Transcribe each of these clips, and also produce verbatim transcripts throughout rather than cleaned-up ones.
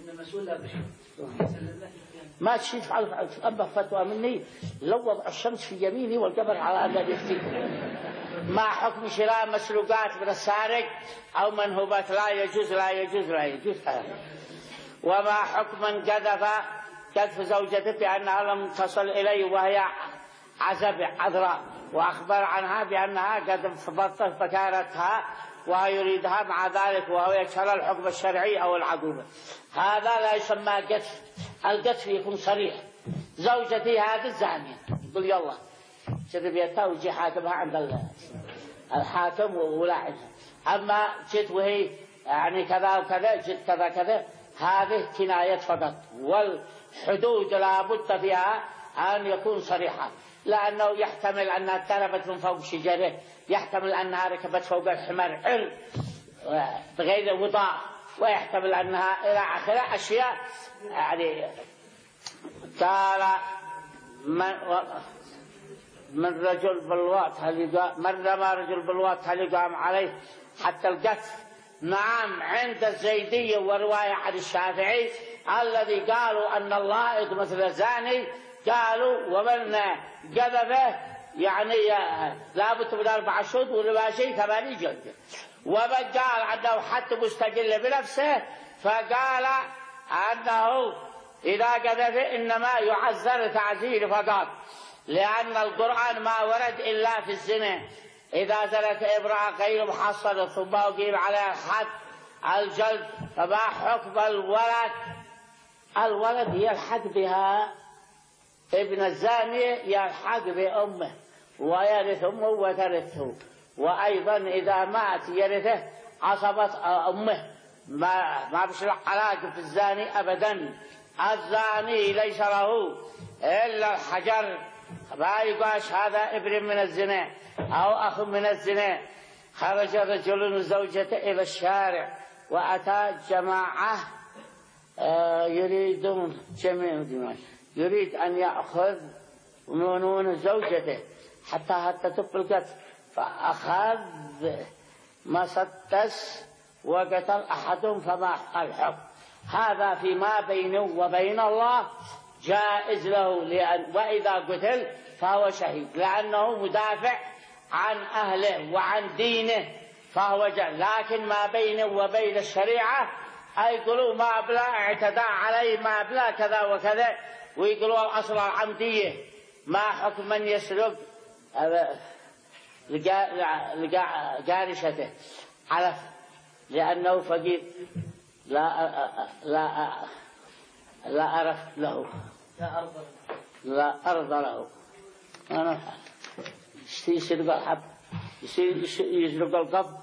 ما تشوف على أبا فتوى مني لو وضع الشمس في يميني والقمر على الذي يفتي. ما حكم شراء مسروقات من السارق أو منهوبات؟ لا يجوز لا يجوز لا يجوز. وما حكم من قذف قذف زوجته بأنها لم تصل إليه وهي عزب عذراء وأخبر عنها بأنها قد بطل فكارتها ويريدها مع ذلك وهو يكسر الحكم الشرعي أو العقوبة؟ هذا لا يسمى قذف. القذف يكون صريح. زوجتي هذه الزانية، يقول يلا شد بيتها ويجي حاكمها عند الحاكم ولاعبها. أما جت وهي يعني كذا وكذا جت كذا كذا، هذه كناية فقط. والحدود لا بد فيها أن يكون صريحة، لأنه يحتمل أنها اقتربت من فوق شجرة، يحتمل أنها ركبت فوق الحمر عر بغير وضاء، ويحتمل أنها إلى آخره أشياء. يعني قال من, من رجل بالوقت هل من رمى رجل بالوقت هل يقام عليه حتى القتل؟ نعم، عند الزيدية ورواية عن الشافعي الذي قالوا أن اللائق مثل الزاني، قالوا ومن قذفه يعني لابد من أربع شهود ولباشي ثمانية جلدة. ومن قال أنه حتى مستقل بنفسه فقال أنه إذا قذف إنما يعذر تعذير فقط، لأن القرآن ما ورد إلا في الزنا. إذا زنت امرأة غير محصنة ثم أقيم عليها الحد الجلد فما حكم الولد؟ الولد يلحق بها، ابن الزانية يلحق بأمه ويرث أمه وترثه، وأيضا إذا مات يرثه عصبة أمه. ما ما بش علاقة في الزاني أبدا. الزاني ليس له إلا الحجر، ما يقاش هذا ابن من الزنا أو أخ من الزنا. خرج رجل وزوجته إلى الشارع وأتى جماعة يريدون جميع يريد أن يأخذ من زوجته حتى حتى تفلقت، فأخذ مسدس وقتل أحدهم فما الحكم؟ هذا فيما بينه وبين الله جائز له، لأن وإذا قتل فهو شهيد لأنه مدافع عن أهله وعن دينه فهو جائز. لكن ما بينه وبين الشريعة يقولوا ما بلا اعتدى عليه ما بلا كذا وكذا، ويقولوا الأصل العمدية. ما حكم من يسرق جارشته علف لأنه فقير؟ لا لا لا أرف له، لا أرض لا أرض له. أنا يسرق الحب، يسرق القب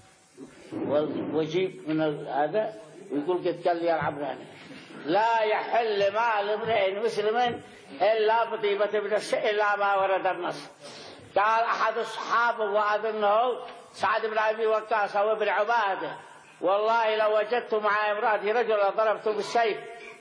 ويجيب من هذا ويقول قد قال لي العبراني. لا يحل مال امرئ مسلم إلا بطيبة بنفسه إلا ما ورد النص. قال أحد الصحابة وأظنه سعد بن أبي وقاص وابن عبادة والله لو وجدت مع امرأتي رجلا ضربته بالسيف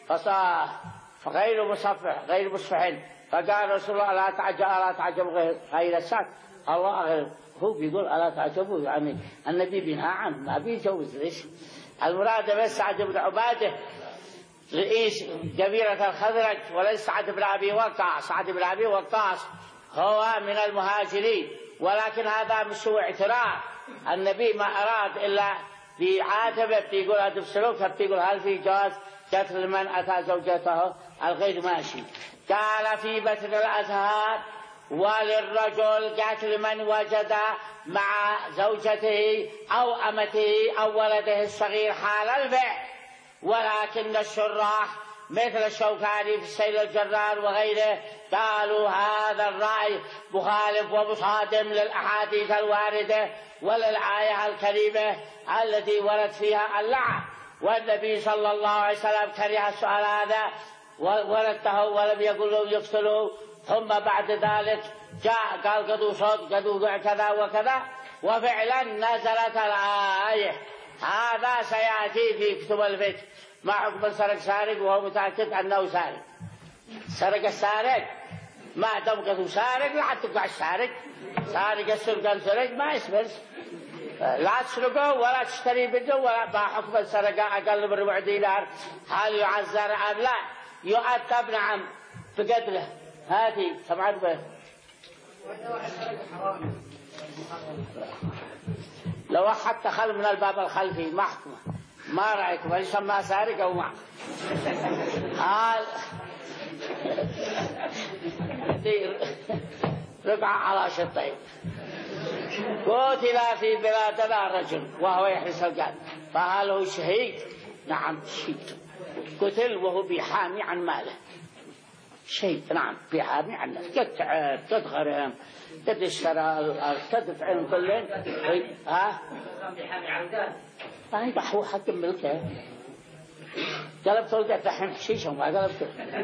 فغير مصفح غير مصفح. فقال رسول الله لا تعجب لا تعجب غير الساك. الله غير هو بيقول ألا تعجبوا، يعني النبي بينهى عنه ما بيجوز. ليش المراد بس سعد بن عبادة رئيس قبيلة الخزرج وليس سعد بن أبي وقاص. سعد بن أبي وقاص هو من المهاجرين، ولكن هذا مش هو اعتراف. النبي ما أراد إلا بيعاتبه بيقول أدب سلوك، بيقول هل في جواز قتل من أتى زوجته الغير ماشي. قال في بتر الأزهار وللرجل قتل من وجد مع زوجته أو أمته أو ولده الصغير حال البيع. ولكن الشراح مثل الشوكاني في السيل الجرار وغيره قالوا هذا الرأي مخالف ومصادم للأحاديث الواردة وللآية الكريمة التي ورد فيها اللعن، والنبي صلى الله عليه وسلم كره السؤال هذا ورده ولم يقل له يقتلوا. ثم بعد ذلك جاء قال قدوا صوت قدوا كذا وكذا، وفعلا نزلت الآية. هذا سيأتي في كتب الفقه. ما حكم سرق سارق وهو متأكد أنه سارق؟ سرق السارق ما دام قدوا سارق لا تقع السارق. سارق السرقان سرق ما يسمر لا تسرقه ولا تشتري بده ولا بحكم السرقة أقل من ربع دينار، هل يعزر أم لا؟ يؤدب نعم بقدره. هذه سمعت به. لو أحد دخل من الباب الخلفي محكمة، ما رأيكم؟ هل يسمى سارق أو ما؟ هل رقع على شطين. قتل في بلادنا رجل وهو يحرس القتل، فهل هو شهيد؟ نعم شهيد. قتل وهو بيحامي عن ماله. شهيد نعم بيحامي عن ماله. قد تعب قد غرم قد اشترى الأرض قد فعل كلين. ها؟ بيحامي عن قتل. ما يبحوا حق ملكه. قلبت ولقيت الحين حشيشة وما قلبته.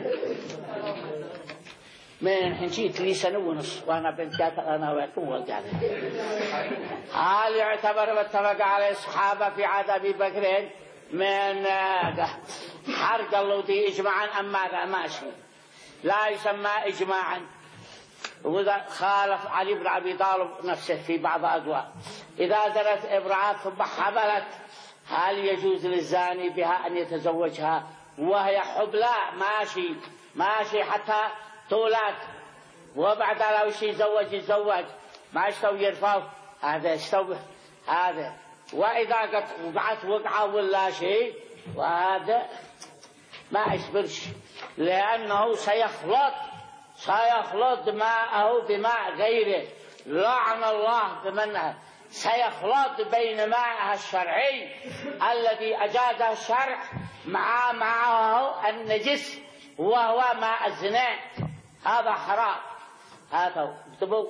من حنشيت لي سنة ونص وأنا بنت قاتل أنا وياكم والقاتل. هل يعتبر واتفق عليه الصحابة في عهد أبي بكر من حرق اللوطي إجماعا أم ماذا؟ ماشي لا يسمى إجماعا. وإذا خالف علي بن أبي طالب نفسه في بعض أدواء، إذا زنت امرأة ثم حملت هل يجوز للزاني بها أن يتزوجها وهي حبلى؟ ماشي ماشي حتى تولد، وبعد لو شي زوج يتزوج ما يستوي يرفض، هذا يستوي هذا. وإذا قد وقعت وقعة ولا شيء وهذا ما يصبرش، لأنه سيخلط سيخلط ماءه بماء غيره. لعن الله بمنها سيخلط بين ماءها الشرعي الذي أجازه الشرع مع معه النجس وهو ماء الزنا، هذا حرام. هذا اكتبوا.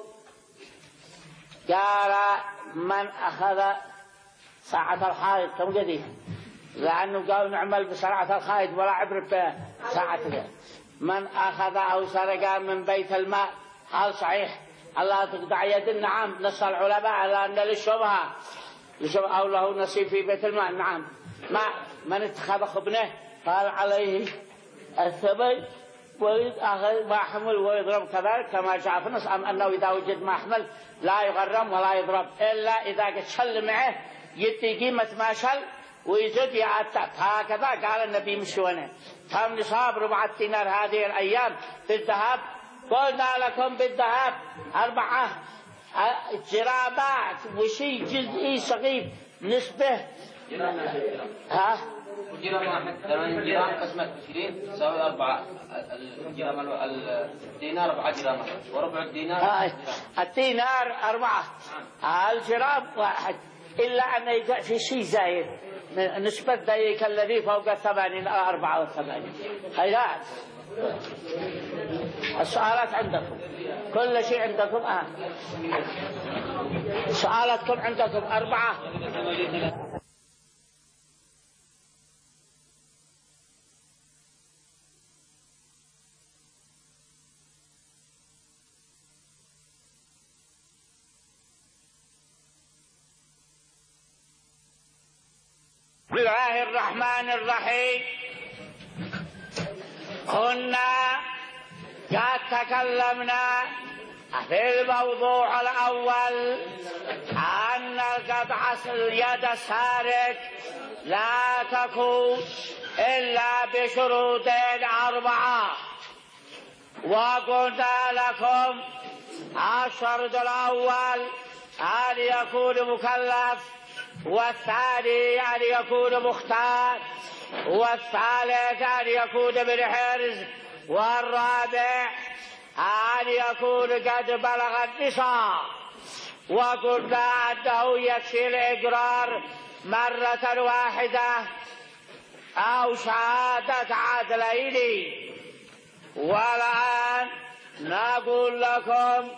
قال من أخذ ساعة الحائض كم قديم، لأنه قالوا نعمل بسرعة الحائض ولا عبر بساعة. من أخذ أو سرق من بيت الماء هل صحيح الله تقطع يد؟ نعم نص العلماء على أن للشبهة أو له نصيب في بيت الماء. نعم ما من اتخذ خبنه قال عليه الثمن ويأخذ ما حمل ويضرب كذلك كما جاء في النص، أم أنه إذا وجد ما حمل لا يغرم ولا يضرب إلا إذا قد شل معه يدي قيمة ما شل ويزد يعتق. هكذا قال النبي مشونه. كم نصاب ربع دينار هذه الأيام بالذهب؟ قلنا لكم بالذهب أربعة جرامات وشيء جزئي صغير نسبة. ها؟ جرام واحد جرام قسمة عشرين تساوي أربعة. الجرام الدينار أربعة جرامات وربع الدينار. الدينار أربعة. الجرام واحد إلا أن يجاء في شيء زايد نسبة ذلك الذي فوق الثمانين أو أربعة وثمانين. هيا السؤالات عندكم كل شيء عندكم. آه. سؤالاتكم عندكم أربعة. بسم الله الرحمن الرحيم. كنا قد تكلمنا في الموضوع الأول أن قطع اليد السارق لا تكون إلا بشروط أربعة، وقلنا لكم الشرط الأول أن يكون مكلف، والثاني أن يكون مختار، والثالث أن يكون من حرز، والرابع أن يكون قد بلغ النصاب. وقلنا أنه يكفي الإقرار مرة واحدة أو شهادة عدلين. والآن نقول لكم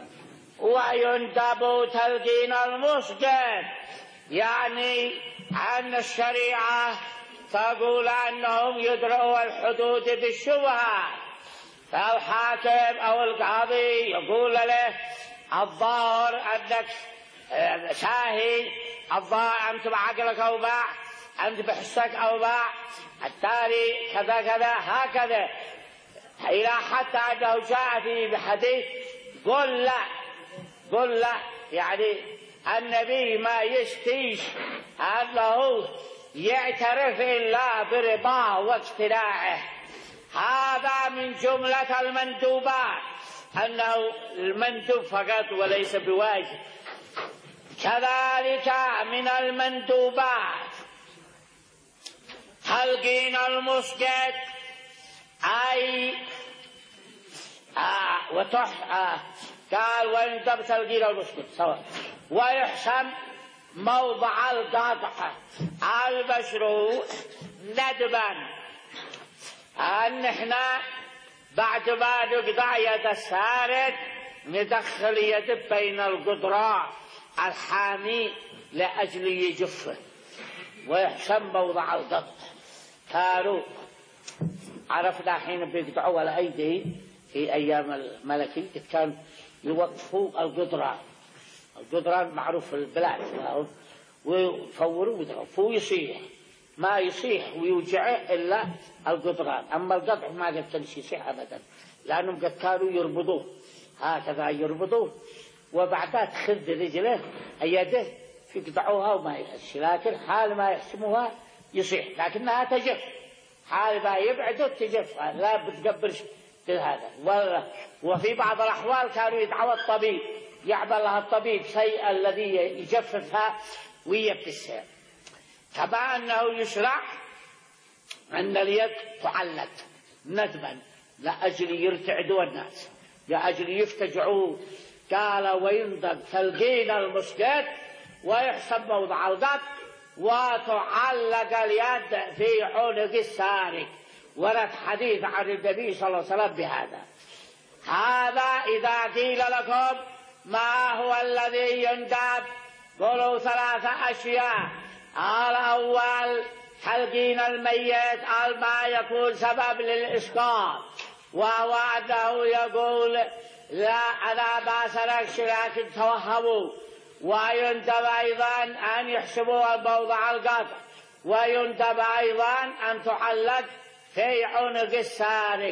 ويندب تلقين المسجد، يعني أن الشريعة تقول أنهم يدرؤوا الحدود بالشبهة، فالحاكم أو القاضي يقول له الظاهر أنك شاهد، الظاهر أنت بعقلك أو باع، أنت بحسك أو باع، التالي كذا كذا هكذا، إلى حتى أنه جاء في حديث قل لا قل لا، يعني النبي ما يستيش أنه يعترف إلا برضاه واقتناعه. هذا من جملة المندوبات، أنه المندوب فقط وليس بواجب. كذلك من المندوبات تلقين المسجد، أي آه وتح آه قال ويندب تلقين المسجد سواء، ويحسن موضع القطع المشروع ندبا، أن احنا بعد ما نقطع يد السارق ندخل يد بين القدران الحامي لأجل يجفه ويحسن موضع القطع. كانوا عرفنا حين بيقطعوا على أيدي في أيام الملكي كان يوقفوا القدران، القدران معروف في البلاد، ويفوروا ويضربوا يصيح، ما يصيح ويوجعه إلا القدران، أما القطع ما قد يصيح أبدا، لأنهم قد كانوا يربطوه هكذا يربطوه، وبعدها تخذ رجله يده يقطعوها وما يحس، لكن حال ما يحسموها يصيح، لكنها تجف، حال ما يبعدوا تجف، لا بتقبل هذا. وفي بعض الأحوال كانوا يدعوا الطبيب يعمل لها الطبيب شيء الذي يجففها ويبتسها. كما أنه يشرع أن اليد تعلق ندبا لأجل يرتعدوا الناس، لأجل يفتجعوا. قال ويندب تلقين المسجد ويحسب موضع القط، وتعلق اليد في عنق السارق. ورد حديث عن النبي صلى الله عليه وسلم بهذا. هذا إذا قيل لكم ما هو الذي يندب قولوا ثلاثة أشياء. الأول تلقين الميت ما يكون سبب للإسقاط، وهو أنه يقول لا أنا ما سرقش لكن توهموا. ويندب أيضا أن يحسبوا الموضع القطع، ويندب أيضا أن تعلق في عنق السارق.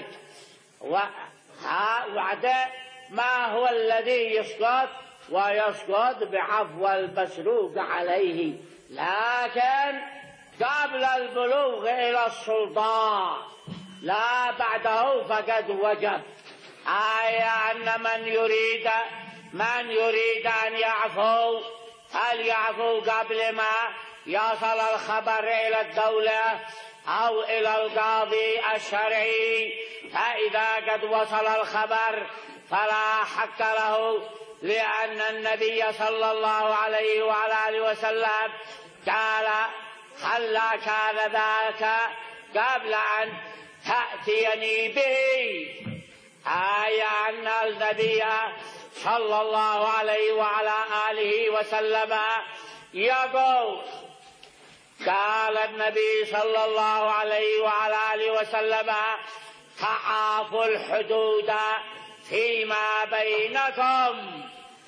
وعد ما هو الذي يسقط؟ ويسقط بعفو المسروق عليه، لكن قبل البلوغ إلى السلطان لا بعده فقد وجب. أي أن من يريد من يريد أن يعفو فليعفو قبل ما يصل الخبر إلى الدولة أو إلى القاضي الشرعي. فإذا قد وصل الخبر فلا حق له، لأن النبي صلى الله عليه وعلى آله وسلم قال هلا كان ذاك قبل أن تأتيني به. أي أن النبي صلى الله عليه وعلى آله وسلم يقول قال النبي صلى الله عليه وعلى آله وسلم تعافوا الحدود فيما بينكم.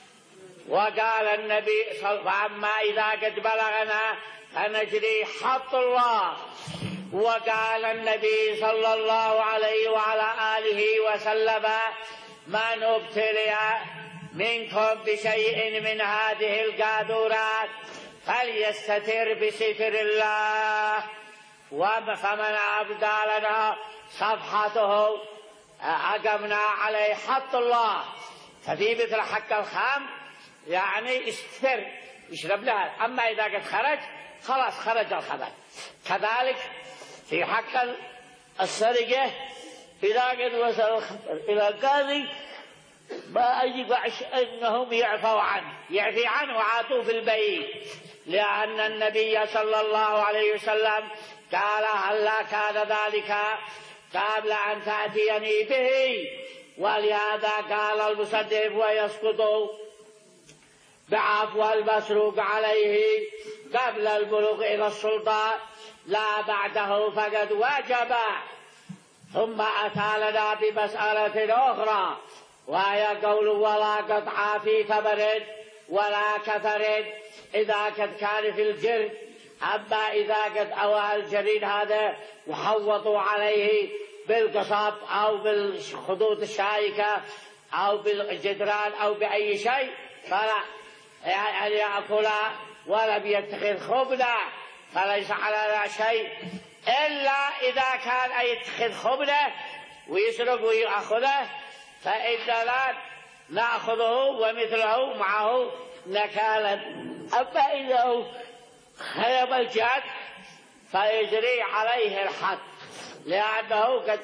وقال النبي فأما إذا قد بلغنا فنجري حق الله. وقال النبي صلى الله عليه وعلى آله وسلم من ابتلي منكم بشيء من هذه القاذورات فليستتر بستر الله، فمن أبدى لنا صفحته أقمنا عليه حق الله. ففي مثل حق الخام يعني استر يشرب لها، أما إذا قد خرج خلاص خرج الخبر. كذلك في حق السرقة إذا قد وصل الخبر إلى القاضي ما يجب أنهم يعفوا عنه يعفي عنه وعاتوا في البيت، لأن النبي صلى الله عليه وسلم قال هلا كان ذلك قبل أن تأتيني به. ولهذا قال المصنف ويسقط بعفو المسروق عليه قبل البلوغ إلى السلطان لا بعده فقد وجب. ثم أتى لنا بمسألة أخرى وهي قول ولا قطع في ثمر ولا كثر إذا قد كان في الجرد. أما إذا قد أوى الجريد هذا وحوطوا عليه بالقصب أو بالخطوط الشائكة أو بالجدران أو بأي شيء فلا. أن يأكل ولم يتخذ خبزا فليس على شيء، إلا إذا كان يتخذ خبزه ويسرق ويأخذه فإننا نأخذه ومثله معه نكالا. أما إذا خيب الجد فيجري عليه الحد لأنه قد،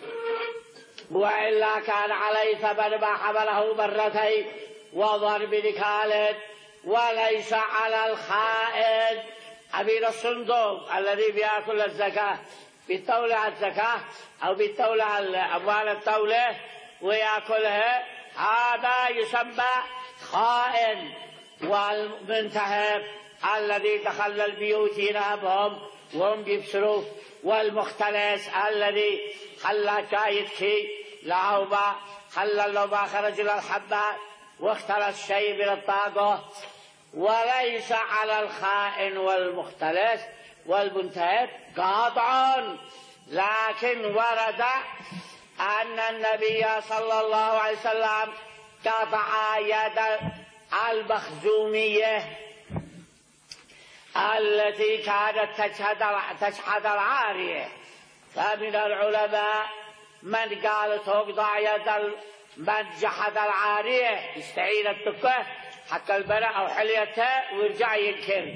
وإلا كان عليه ثمن ما حمله مرتين وضرب نكال. وليس على الخائن أمين الصندوق الذي بيأكل الزكاة بالتولى الزكاة أو بالتولى أموال الدولة ويأكلها، هذا يسمى خائن. والمنتهب الذي دخل البيوت ينهبهم وهم يبصروا، والمختلس الذي خلى جايتكي لعوبة خلى اللوبة خرج للحبات واختلس شيء من الطاقة. وليس على الخائن والمختلس والمنتهب قاطع، لكن ورد أن النبي صلى الله عليه وسلم قطع يد المخزومية التي كانت تشحذ العارية. فمن العلماء من قال تقطع يد من جحد العارية يستعين التكه حتى البلاء أو حليته ويرجع ينكر،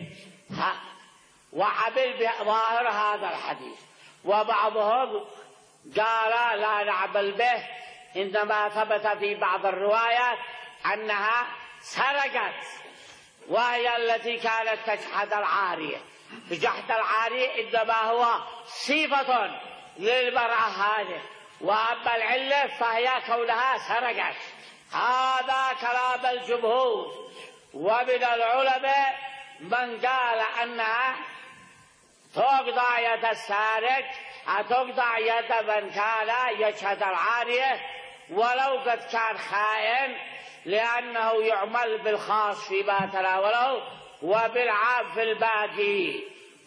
وعمل بظاهر هذا الحديث. وبعضهم قال لا نعمل به، إنما ثبت في بعض الروايات أنها سرقت، وهي التي كانت تجحد العارية. جحد العارية إنما هو صفة للمرأة هذه، وأما العلة فهي كونها سرقت. هذا كلام الجمهور. ومن العلماء من قال أنها تقطع يد السارق، تقطع يد من كان يشهد العارية ولو قد كان خائن، لأنه يعمل بالخاص فيما تناوله وبالعام في الباقي.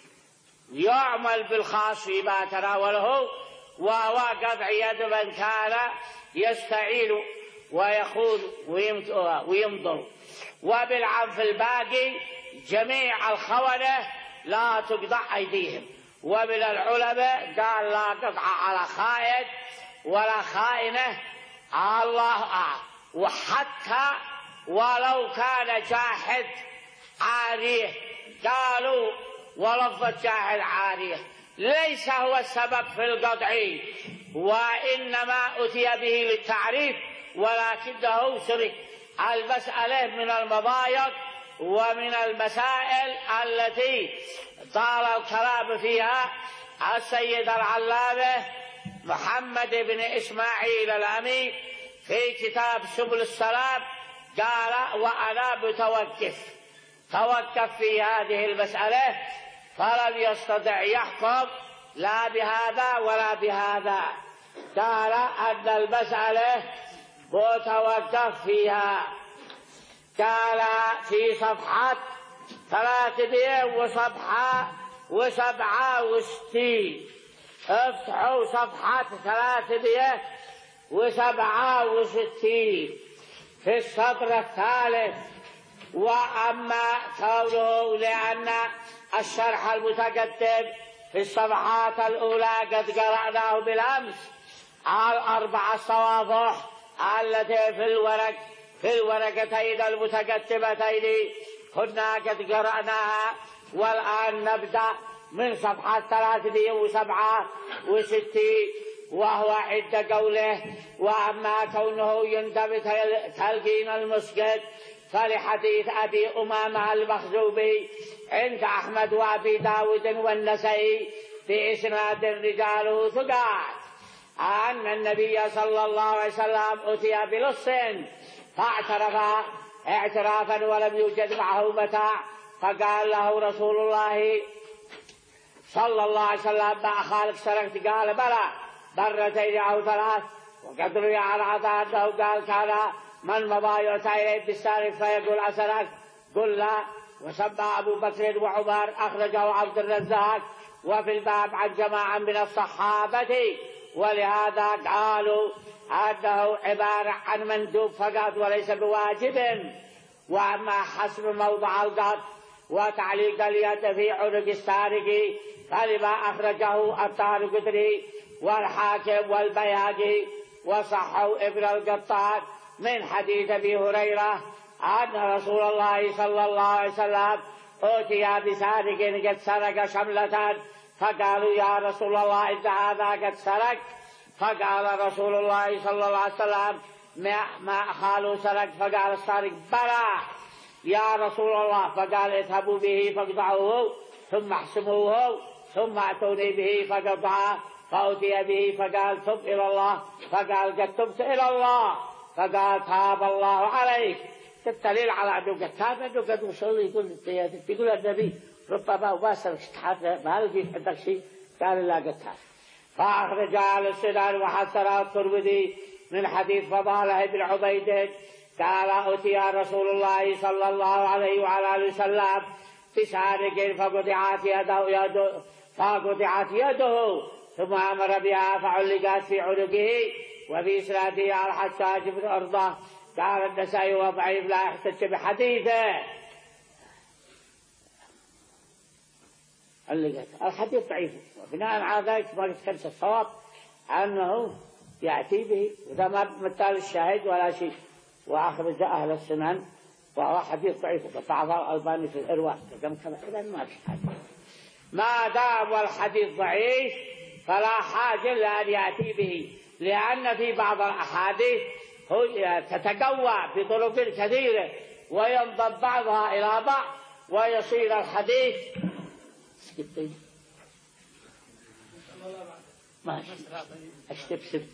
يعمل بالخاص فيما تناوله وهو قطع يد من كان يستعين ويخوض ويمضر، وبالعام في الباقي جميع الخونة لا تقطع أيديهم. ومن العلماء قال لا قطع على خائن ولا خائنة، الله أعلم. وحتى ولو كان جاحد عارية، قالوا ولفظ جاحد عارية ليس هو السبب في القطع، وإنما أتي به للتعريف ولكنه سرق. المسألة من المضايق ومن المسائل التي طال الكلام فيها السيد العلامة محمد بن إسماعيل الأمين في كتاب سبل السلام، قال وأنا متوقف توقف في هذه المسألة، فلم يستطع يحكم لا بهذا ولا بهذا. قال أن المسألة متوقف فيها. قال في صفحة ثلاثمائة وصفحة وسبعة وستين، افتحوا صفحة ثلاثمائة وسبعة وستين في السطر الثالث. وأما قوله لأن الشرح المتقدم في الصفحات الأولى قد قرأناه بالأمس على الأربع صوافح التي في الورق في الورقتين المتقدمتين كنا قد قرأناها، والآن نبدأ من صفحة ثلاثمائة وسبعة وستين، وهو عند قوله وأما كونه يندب تلقين المسجد فلحديث أبي أمامة المخزومي عند أحمد وأبي داود والنسائي في إسناد الرجال ثقات أن النبي صلى الله عليه وسلم أتي بلص فاعترف اعترافا ولم يوجد معه متاع، فقال له رسول الله صلى الله عليه وسلم ما أخالك سرقت؟ قال بلى مرتين أو ثلاث. وقد روي عن عطاء أنه قال كان من مضى يؤتى إليه بالسارق فيقول أسرقت؟ قل لا. وسمى أبو بكر وعمر، أخرجه عبد الرزاق. وفي الباب عن جماعة من الصحابة، ولهذا قالوا أنه عبارة عن مندوب فقط وليس بواجب. وأما حسب موضع القط وتعليق اليد في عنق السارق فلما أخرجه الدارقطني والحاكم والبيهقي وصحوا ابن القطان من حديث أبي هريرة أن رسول الله صلى الله عليه وسلم أوتي بسارق قد سرق شملة فقالوا يا رسول الله إن هذا قد سرق فقال رسول الله صلى الله عليه وسلم ما خالوا سرق فقال السارق بلى يا رسول الله فقال اذهبوا به فاقطعوه ثم احسموه ثم اتوني به فقطعه فأتي به فقال تب إلى الله فقال قد تبت إلى الله فقال تاب الله عليك. الدليل على أنه قد تاب أنه قد وصل يقول يقول النبي ربما واسر ما لقيت عندك شيء قال لا قد تاب. فأخرج على السنن وحسن الترمذي من حديث فضالة بن عبيد قال أتي رسول الله صلى الله عليه وعلى آله وسلم بسارق فقطعت يده فقطعت يده ثم أمر بها فعلقت في عنقه. وفي إسناده على الحجاج بن أرضه قال النسائي وضعيف لا يحتج بحديثه. الحديث ضعيف وبناء على ذلك ما يتكلم الصواب أنه يأتي به وده ما مثال الشاهد ولا شيء. وأخرج أهل السنن وهو حديث ضعيف وبعض الألباني في الإرواء كم كم إذا ما في حاجة ما دام والحديث ضعيف فلا حاجة لأن يأتي به لأن في بعض الأحاديث تتقوى بطرق كثيرة وينضم بعضها إلى بعض ويصير الحديث ماشي السبسب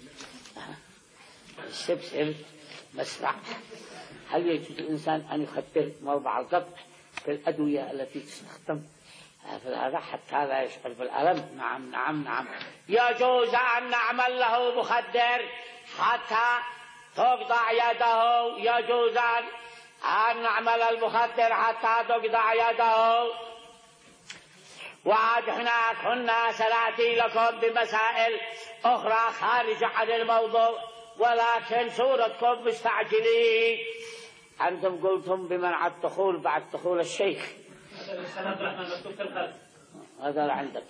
السبسب مسرع. هل يجوز الإنسان أن يخدر موضع القطع في الأدوية التي تستخدم في هذا حتى لا يشعر بالألم؟ نعم نعم نعم يجوز أن نعمل له مخدر حتى تقطع يده. يجوز أن نعمل المخدر حتى تقطع يده. وعاد هناك هنا سنأتي لكم بمسائل أخرى خارجة عن الموضوع ولكن صورتكم مستعجلين. أنتم قلتم بمنع الدخول بعد دخول الشيخ هذا عندك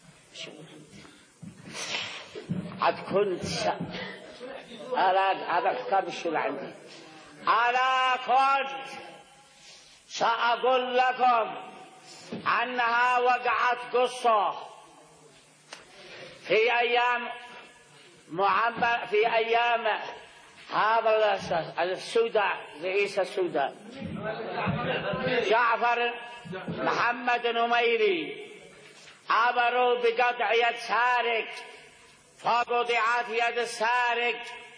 عاد كنت هذا الحكام الشرع عندي. أنا كنت سأقول لكم أنها وقعت قصة في أيام معمر في أيام هذا السودان رئيس السودان جعفر محمد نميري أمروا بقطع يد سارق فقطعت يد السارق.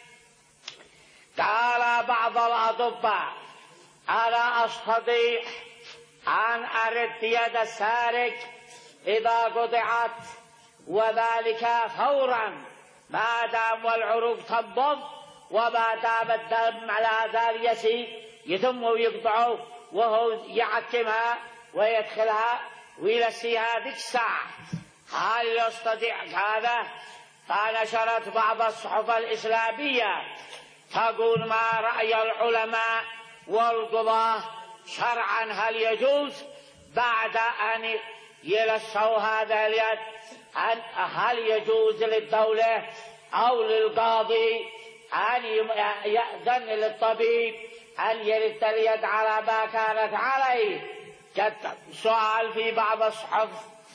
قال بعض الأطباء أنا أستطيع أن أرد يد السارق إذا قطعت وذلك فورا ما دام والعروق تنبض وما دام الدم على ذلك يسيل يتم ويقطعه وهو يعكمها ويدخلها ويلسيها ذيك الساعة. هل يستطيع هذا؟ فنشرت بعض الصحف الإسلامية تقول ما رأي العلماء والقضاة شرعا هل يجوز بعد أن يلسوا هذا اليد هل يجوز للدولة أو للقاضي أن يأذن للطبيب أن يرد اليد على ما كانت عليه؟ جد سؤال في بعض الصحف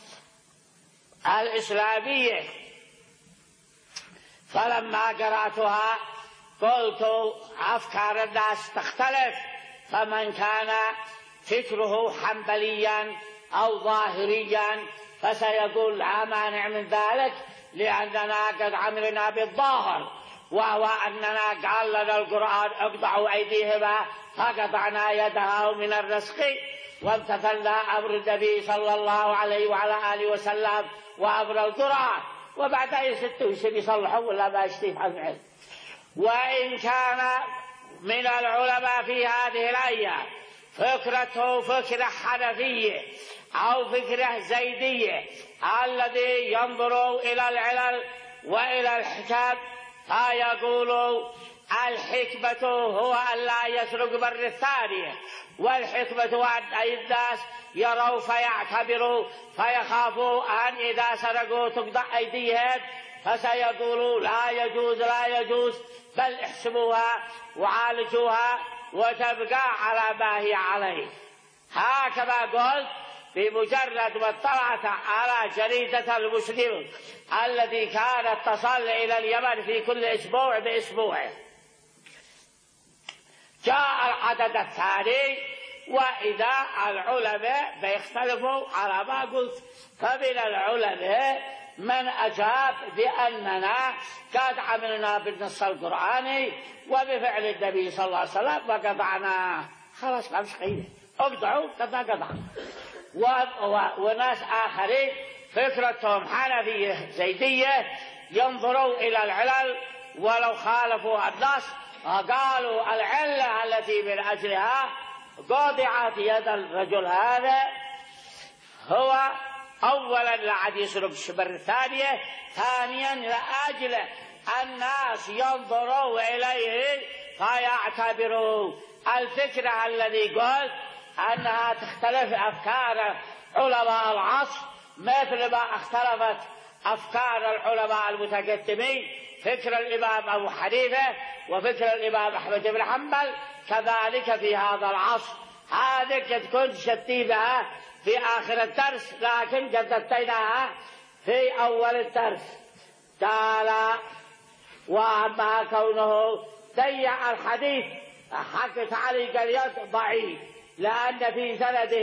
الإسلامية. فلما قرأتها قلت أفكار الناس تختلف فمن كان فكره حنبليا أو ظاهريا فسيقول لا مانع من ذلك لأننا قد عملنا بالظاهر وهو أننا قال لنا القرآن اقطعوا أيديهما فقطعنا يدها من الرزق وامتثلنا أمر النبي صلى الله عليه وعلى آله وسلم وأمر القرآن وبعد يستوي يصلحوا ولا ما يشتيه عن العلم. وإن كان من العلماء في هذه الآية فكرته فكرة حنفية أو فكرة زيدية الذي ينظر إلى العلل وإلى الحكم فيقول الحكمة هو أن لا يسرق بر الثانية، والحكمة أن الناس يروا فيعتبروا فيخافوا أن إذا سرقوا تقطع أيديهم فسيقولوا لا يجوز لا يجوز، بل احسبوها وعالجوها وتبقى على ما هي عليه. هكذا قلت بمجرد ما اطلعت على جريدة المسلم الذي كانت تصل إلى اليمن في كل أسبوع بأسبوع، جاء العدد الثاني وإذا العلماء بيختلفوا على ما قلت، فمن العلماء من أجاب بأننا قد عملنا بالنص القرآني وبفعل النبي صلى الله عليه وسلم وقطعنا، خلاص ما مش قيمة، اقطعوا قد قطعنا. وناس آخرين فكرتهم حنفية زيدية ينظروا إلى العلل ولو خالفوا النص، قالوا العلة التي من أجلها قطعت يد الرجل هذا هو أولا لعد يسرق الشبر الثانية، ثانيا لأجل الناس ينظروا إليه فيعتبروا. الفكرة الذي قلت أنها تختلف أفكار علماء العصر مثل ما اختلفت أفكار العلماء المتقدمين، فكر الإمام أبو حنيفة وفكر الإمام أحمد بن حنبل كذلك في هذا العصر. هذه قد كنت شتيتها في آخر الدرس لكن قد أتيناها في أول الدرس. قال وأما كونه ضيع الحديث حق تعليق اليد ضعيف، لأن في سنده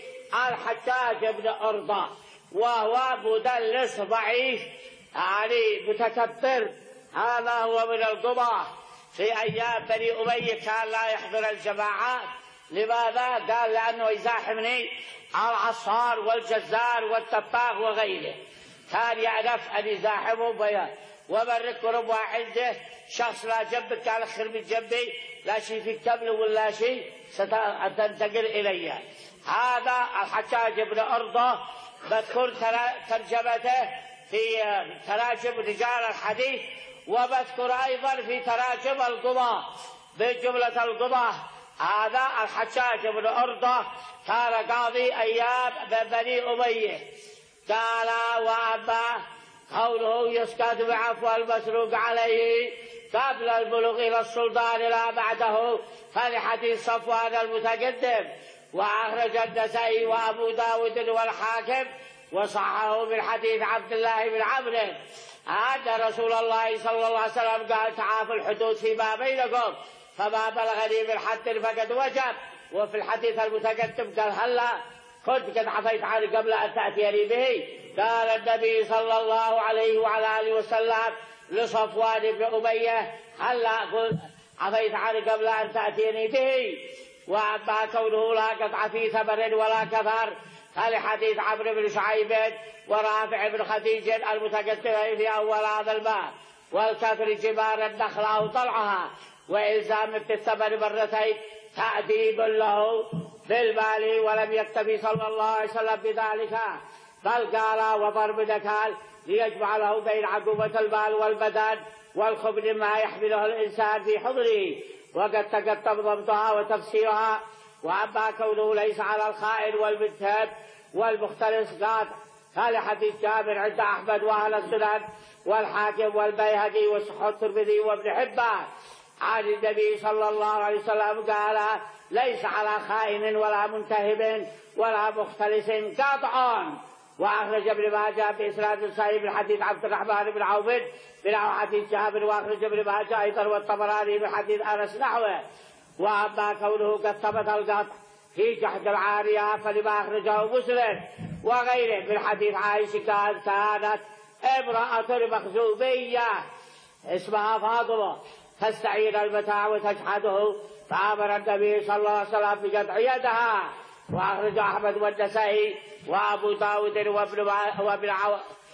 الحجاج بن أرضى وهو مدلس ضعيف يعني متكبر، هذا هو من القضاة في أيام بني أمية كان لا يحضر الجماعات. لماذا؟ قال لأنه يزاحمني العصار والجزار والتباغ وغيره، كان يعرف أن يزاحمه بيان ومن قرب عنده شخص لا جنبك قال اخر من جنبي لا شيء في الكبل ولا شيء ستنتقل إلي. هذا الحجاج بن أرضى بذكر ترجمته في تراجم رجال الحديث، وبذكر أيضا في تراجم القضاة بجملة القضاة. هذا الحجاج بن أرضى كان قاضي أيام بني أمية. قال وأما قوله يسكت بعفو المسروق عليه قبل البلوغ إلى السلطان لا بعده، فلحديث صفوان المتقدم وأخرج النسائي وأبو داود والحاكم وصححه من حديث عبد الله بن عمرو أن رسول الله صلى الله عليه وسلم قال تعافوا الحدود فيما بينكم فما بلغني من حد فقد وجب. وفي الحديث المتقدم قال هلا كنت قد عفيت عنه قبل أن تأتيني به. قال النبي صلى الله عليه وعلى آله وسلم لصفوان بن أمية هلا عفيت عنه قبل أن تأتيني به. وأما كونه لا قطع في ثمر ولا كثر فلحديث عمرو بن شعيب ورافع بن خديج المتقدمين في أول هذا الباب، والكثر جبار النخل أو طلعها وإلزام بالثمر مرتين تأديب له بالمال. ولم يكتفي صلى الله عليه وسلم بذلك بل قال وضرب نكال ليجمع له بين عقوبة المال والبدن والخبز ما يحمله الإنسان في حضره، وقد تقدم ضبطها وتفسيرها. وأما كونه ليس على الخائن والمتهم والمختلس قاطع قال حديث جابر عند أحمد وأهل السنن والحاكم والبيهقي وصححه الترمذي وابن حبان عن النبي صلى الله عليه وسلم قال ليس على خائن ولا منتهب ولا مختلس قطع. وأخرج ابن ماجه بإسناد صحيح من حديث عبد الرحمن بن عوف بنحو حديث جابر، وأخرج ابن ماجه أيضا والطبراني من حديث أنس نحوه. وأما كونه قد ثبت القطع في جحد العارية فلما أخرجه مسلم وغيره من حديث عائشة كانت امرأة مخزومية اسمها فاطمة تستعين المتاع وتجحده فأمر النبي صلى الله عليه وسلم بقطع يدها. وأخرج أحمد والنسائي وأبو داود وابن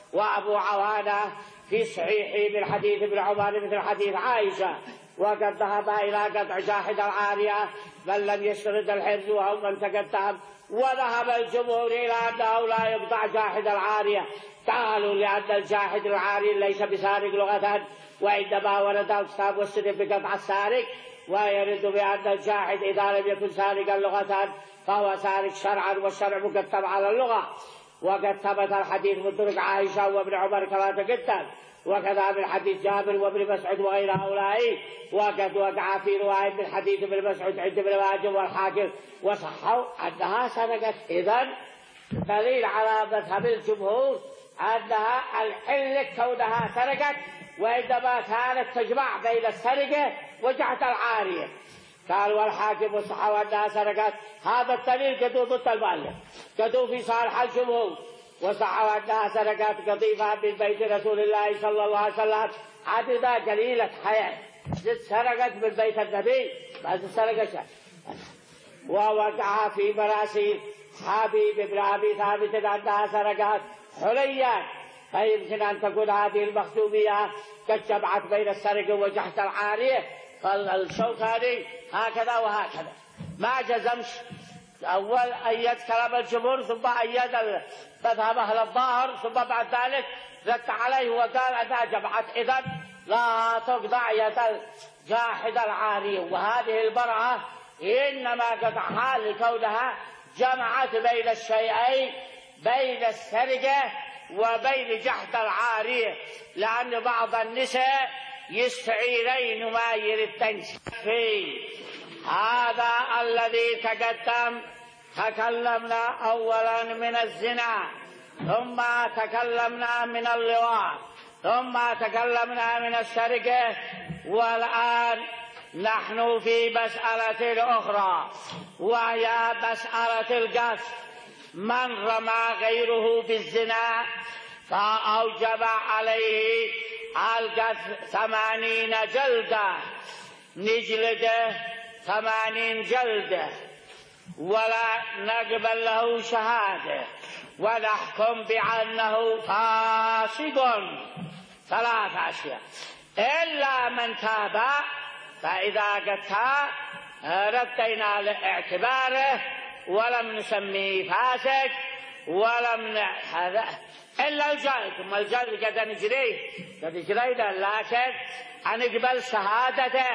وأبو عوانة في صحيحه من حديث ابن عمر مثل حديث عائشة، وقد ذهب إلى قطع جاحد العارية من لم يشترط الحرز أو من تقدم، وذهب الجمهور إلى أنه لا يقطع جاحد العارية. قالوا لأن الجاحد العاري ليس بسارق لغة، وإنما ورد الكتاب والسنة بقطع السارق، ويرد بأن الجاحد إذا لم يكن سارقا لغة فهو سارق شرعا، والشرع مقدم على اللغة. وقد ثبت الحديث من طرق عائشة وابن عمر كما تقدم، وكذا من حديث جابر وابن مسعود وغير هؤلاء. وقد وقع في رواية من حديث ابن مسعود عند ابن ماجه والحاكم وصحوا أنها سرقت. إذن دليل على مذهب الجمهور أنها الحل كونها سرقت، وإنما كانت تجمع بين السرقة وجحد العارية. قال والحاكم وصحوا أنها سرقت. هذا الدليل قدو ضد المؤلف، قدو في صالح الجمهور، وصحوا أنها سرقت قضيفة من بيت رسول الله صلى الله عليه وسلم عددا قليلة حياة، سرقت من بيت النبي بعد سرقت. ووقع في مراسيل حبيب بن أبي ثابت أنها سرقت حليا، فيمكن أن تكون هذه المخزومية قد جمعت بين السرقة وجحد العارية. فالشوكاني هكذا وهكذا ما جزمش، أول أيد كلام الجمهور ثم أيد مذهب أهل الظاهر، ثم بعد ذلك رد عليه وقال أنها جمعت، إذن لا تقطع يد الجاحد العارية. وهذه المرأة إنما قطعها لكونها جمعت بين الشيئين، بين السرقة وبين جحد العارية، لأن بعض النساء يستعيرين ما يردن فيه. هذا الذي تقدم تكلمنا أولا من الزنا، ثم تكلمنا من اللواط، ثم تكلمنا من السرقة، والآن نحن في مسألة أخرى وهي مسألة القذف. من رمى غيره بالزنا فأوجب عليه القذف ثمانين جلدة، نجلده ثمانين جلدة، ولا نقبل له شهادة، ونحكم بأنه فاسق. ثلاث أشياء، إلا من تاب، فإذا قد تاب ردينا لاعتباره ولم نسميه فاسق ولم هذا إلا الجلد. ثم الجلد قد نجريه قد نجريه لكن نقبل شهادته.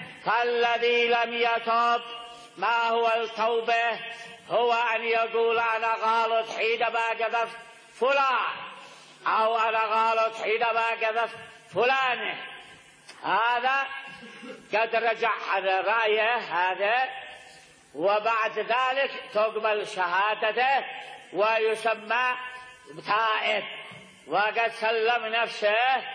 فالذي لم يتوب ما هو التوبة؟ هو أن يقول أنا غلط حينما قذفت فلان، أو أنا غلط حينما قذفت فلانة. هذا قد رجع على رأيه هذا، وبعد ذلك تقبل شهادته ويسمى تائب، وقد سلم نفسه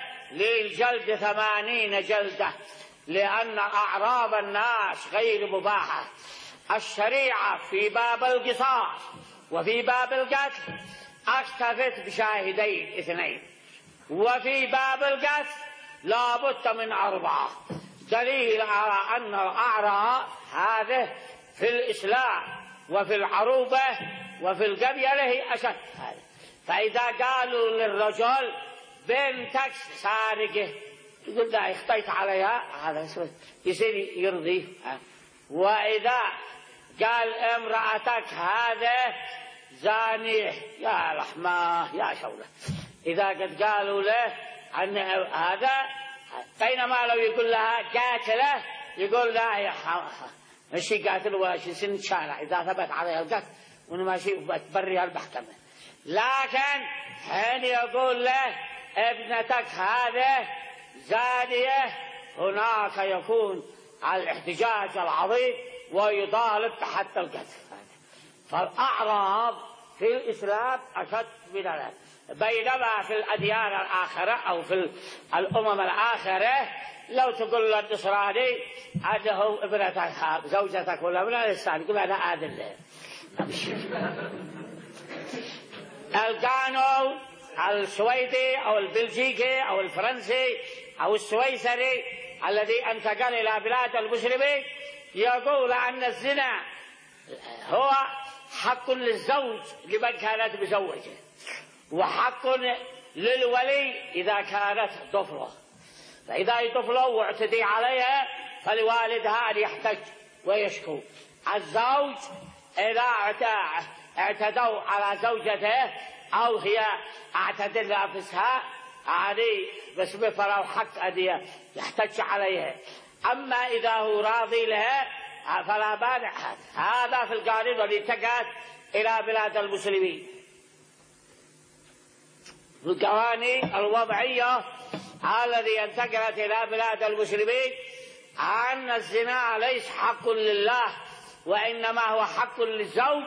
للجلد ثمانين جلدة، لأن أعراض الناس غير مباحة. الشريعة في باب القصاص وفي باب القتل اكتفت بشاهدين اثنين، وفي باب القتل لا بد من أربعة، دليل على أن الأعراض هذه في الإسلام وفي العروبة وفي القبيلة هي أشد. فإذا قالوا للرجل بنتك سارقة يقول لا اخطيت عليها، هذا يصير يرضيه. وإذا قال امرأتك هذا زانية، يا رحمة يا شولة. إذا قد قالوا له عن هذا، بينما لو يقول لها قاتلة يقول لا يا ماشي قاتل ولا شيء، سن شارع إذا ثبت عليها القتل ونماشي بتبريها المحكمة. لكن حين يقول له ابنتك هذا زانية، هناك يكون على الاحتجاج العظيم ويطالب حتى القتل. فالأعراض في الإسلام أشد من ذلك، بينما في الأديان الآخرة أو في الأمم الآخرة لو تقول للنصراني أنه ابنتك زوجتك ولا ابنتك الثاني يقول أنا آذن له. القانون السويدي أو البلجيكي أو الفرنسي أو السويسري الذي انتقل إلى بلاد المسلمين يقول أن الزنا هو حق للزوج لمن كانت مزوجة، وحق للولي إذا كانت طفلة، فإذا هي طفلة واعتدي عليها فلوالدها أن يحتج ويشكو. الزوج إذا اعتدوا على زوجته أو هي اعتدت لنفسها عليه بس فله حق أن يحتج عليها. أما إذا هو راضي لها فلا مانع. هذا في القانون الذي انتقلت إلى بلاد المسلمين. القوانين الوضعية الذي انتقلت إلى بلاد المسلمين أن الزنا ليس حق لله وإنما هو حق للزوج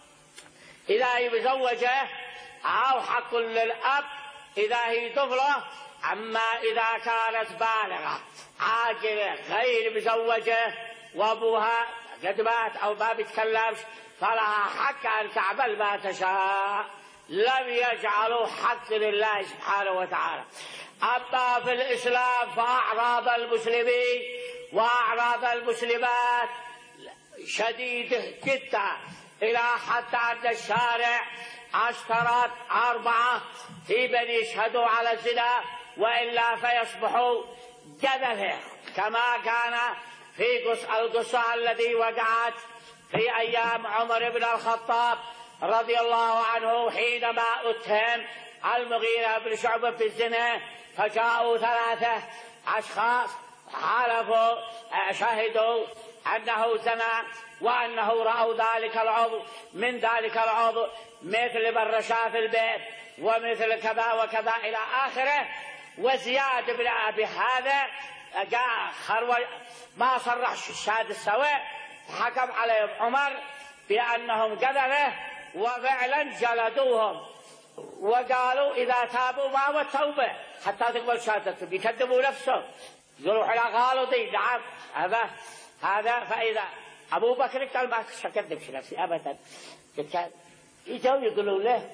إذا هي مزوجة أو حق للأب إذا هي طفلة. أما إذا كانت بالغة عاقلة غير مزوجة وأبوها قد مات أو ما بيتكلمش فلها حق أن تعمل ما تشاء. لم يجعلوا حق لله سبحانه وتعالى. أما في الإسلام فأعراض المسلمين وأعراض المسلمات شديدة جدا إلى حتى أن الشارع اشترط أربعة في من يشهدوا على الزنا وإلا فيصبحوا جدلا، كما كان في القصة الذي وقعت في أيام عمر بن الخطاب رضي الله عنه حينما اتهم المغيرة بن شعبة في الزنا، فجاءوا ثلاثة أشخاص حلفوا شهدوا أنه زنى وأنه رأوا ذلك العضو من ذلك العضو مثل من رشا في البيت ومثل كذا وكذا إلى آخره. وزياد بن أبي هذا جاء خروج ما صرح الشهادة السواء، حكم عليهم عمر بأنهم قذفة وفعلا جلدوهم وقالوا إذا تابوا ما التوبة حتى تقبل شهادتهم. يكذبوا نفسهم يروح إلى غالطي. نعم هذا هذا فإذا أبو بكر قال ما أكذبش نفسي أبدا. يجوا يقولوا له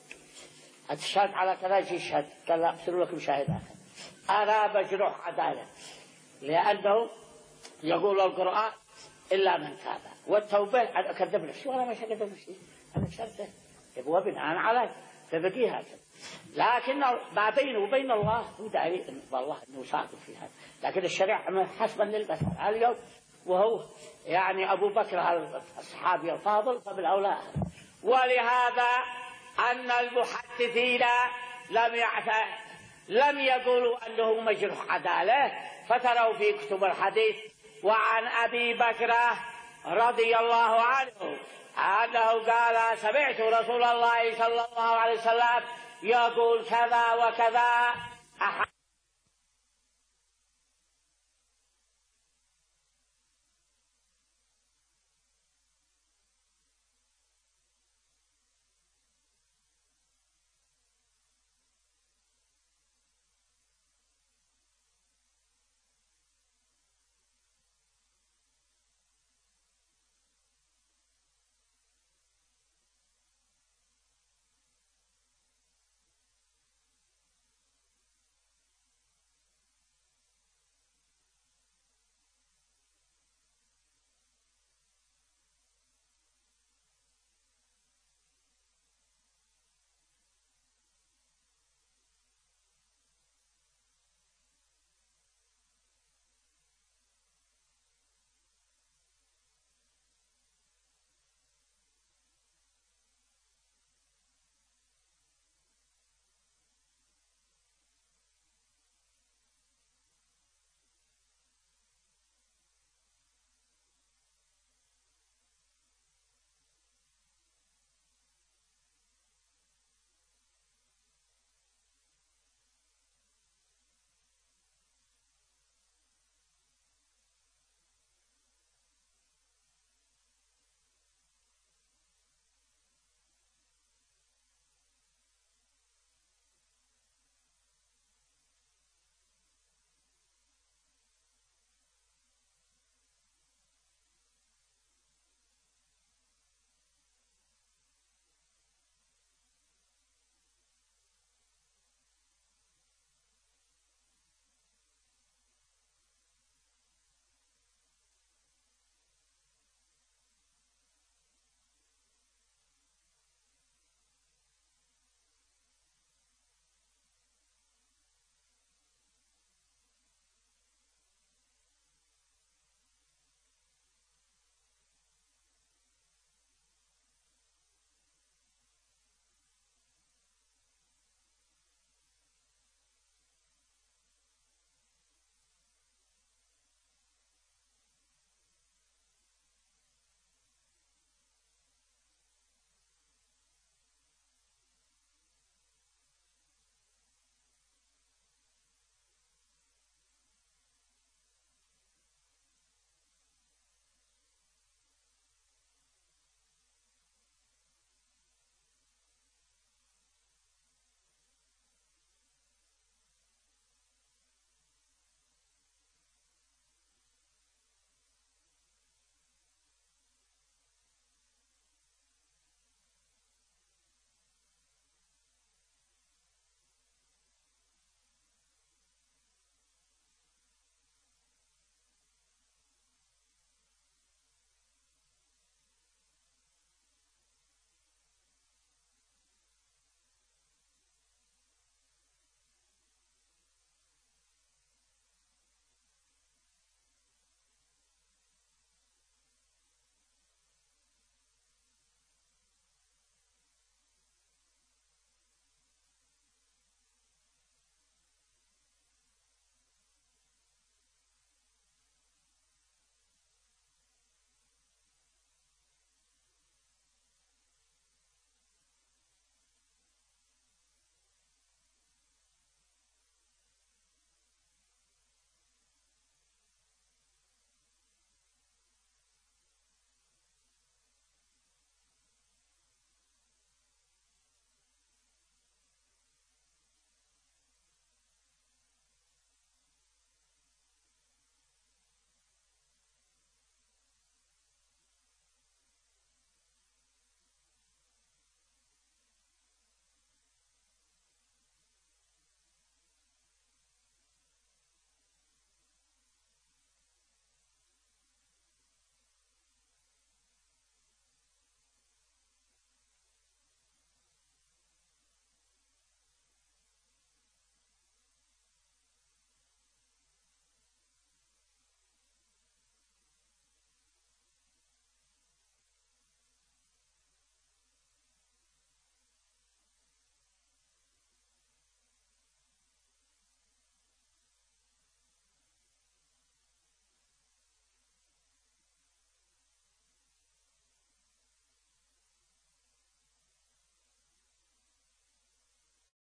أتشهد على كذا يشهد، قال لا أرسلوا لكم شاهد آخر. أنا مجروح عدالة لأنه يقول القرآن إلا من تاب والتوبة أن أكذب نفسي ولا ما أكذب نفسي أنا شرطه هو بناء على فبقي هذا. لكن ما بينه وبين الله هو داعي والله أنه صادق في هذا، لكن الشريعة حسبا للبشر اليوم وهو يعني أبو بكر الصحابي الفاضل فبالأولى. ولهذا أن المحدثين لم يعت... لم يقولوا أنه مجروح عدالة، فتروا في كتب الحديث وعن أبي بكر رضي الله عنه أنه قال سمعت رسول الله صلى الله عليه وسلم يقول كذا وكذا.